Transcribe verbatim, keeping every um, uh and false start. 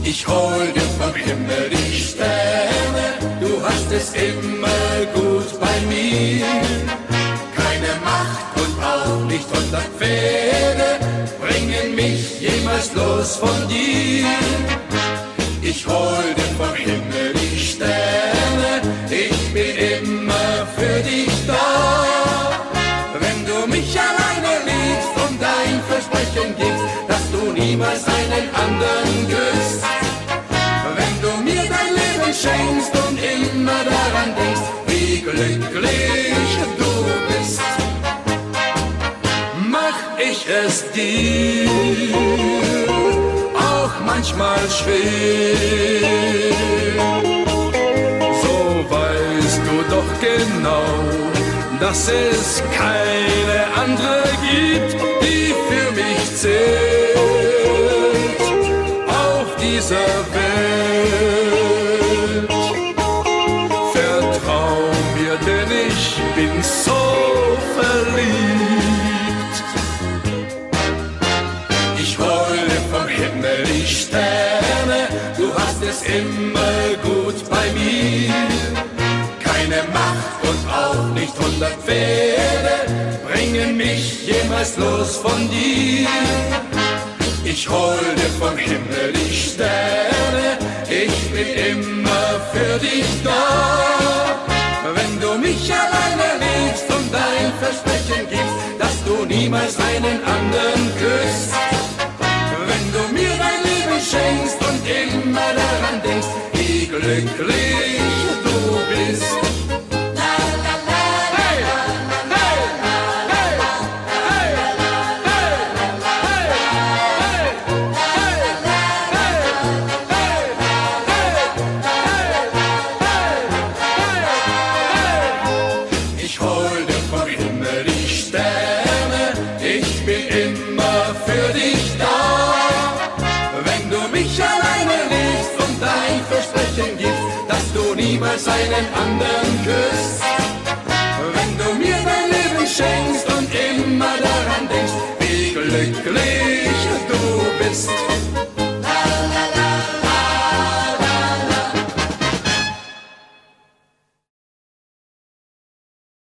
Ich hol dir vom Himmel die Sterne, du hast es immer gut bei mir. Keine Macht und auch nicht hundert Pferde bringen mich jemals los von dir. Ich hol dir vom Himmel die Sterne, ich bin immer für dich da. Wenn du mich alleine liebst und dein Versprechen gibst, dass du niemals einen anderen küsst. Wenn du mir dein Leben schenkst und immer daran denkst, wie glücklich du bist, mach ich es dir auch manchmal schwer. So weißt du doch genau, dass es keine andere gibt, die für mich zählt auf dieser Welt. Vertrau mir, denn ich bin so verliebt. Ich hole vom Himmel die Sterne, du hast es immer gut bei mir. Keine Macht und auch nicht hundert Pferde bringen mich jemals los von dir. Ich hol dir vom Himmel die Sterne, ich bin immer für dich da. Wenn du mich alleine liebst und dein Versprechen gibst, dass du niemals einen anderen küsst. Wenn du mir dein Leben schenkst und immer daran denkst, wie glücklich du bist. Niemals einen anderen küsst. Wenn du mir dein Leben schenkst